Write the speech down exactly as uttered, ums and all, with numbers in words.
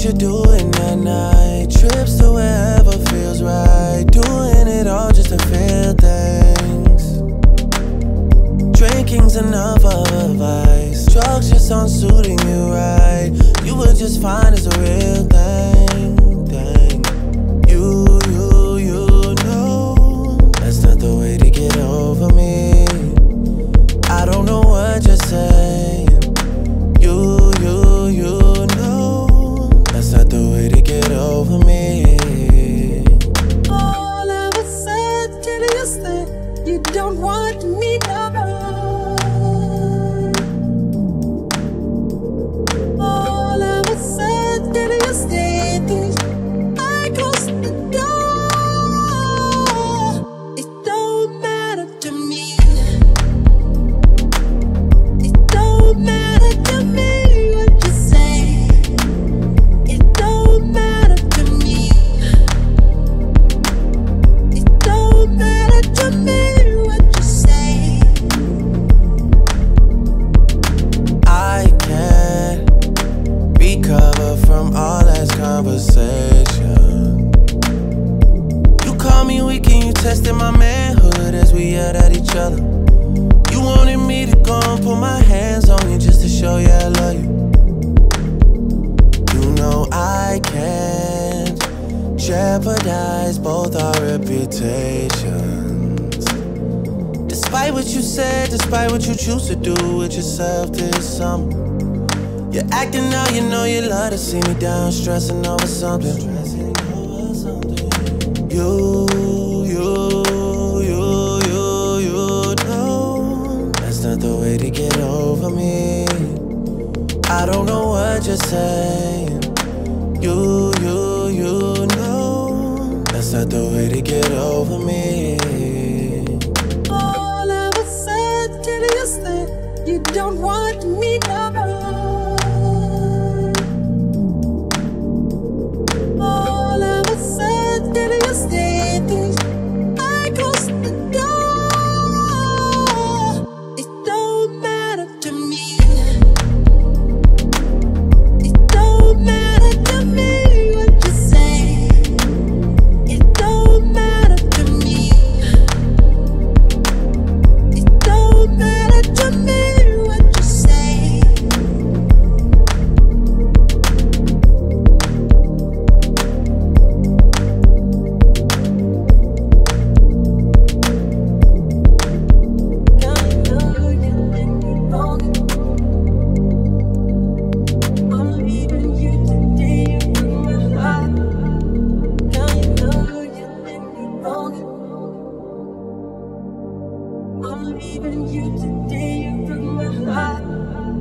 what you're doing at night. Trips to wherever feels right. Doing it all just to feel things. Drinking's enough of a vice. Drugs just aren't suiting you right. You were just fine as a real thing, thing. You, you, you know that's not the way to get over me. I don't know what you're saying. You, you, you know that's not the way to get over me. All of a sudden you say you don't want me no more. All of a sudden you say things, I close the door. It don't matter to me. It don't matter to me what you say. It don't matter to me. It don't matter to me what you say. I can't recover from all that conversation. You call me weak and you tested my manhood as we yelled at each other. You wanted me to go and put my hands on you just to show you I love you. You know I can't jeopardize both our reputations. Despite what you said, despite what you choose to do with yourself this summer, you're acting now, you know you love to see me down, stressing over something. You, you, you, you, you know that's not the way to get over me. I don't know what you're saying. You, you, you know that's not the way to get over me. All of a sudden you say you don't want me no more. All of a sudden you say things, I close the door. It don't matter to me. It don't matter to me what you say. It don't matter to me. It don't matter to me what you say. Now you know you did me wrong. I'm leaving you today from my heart. Now you know you did me wrong. I'm leaving you today from my heart.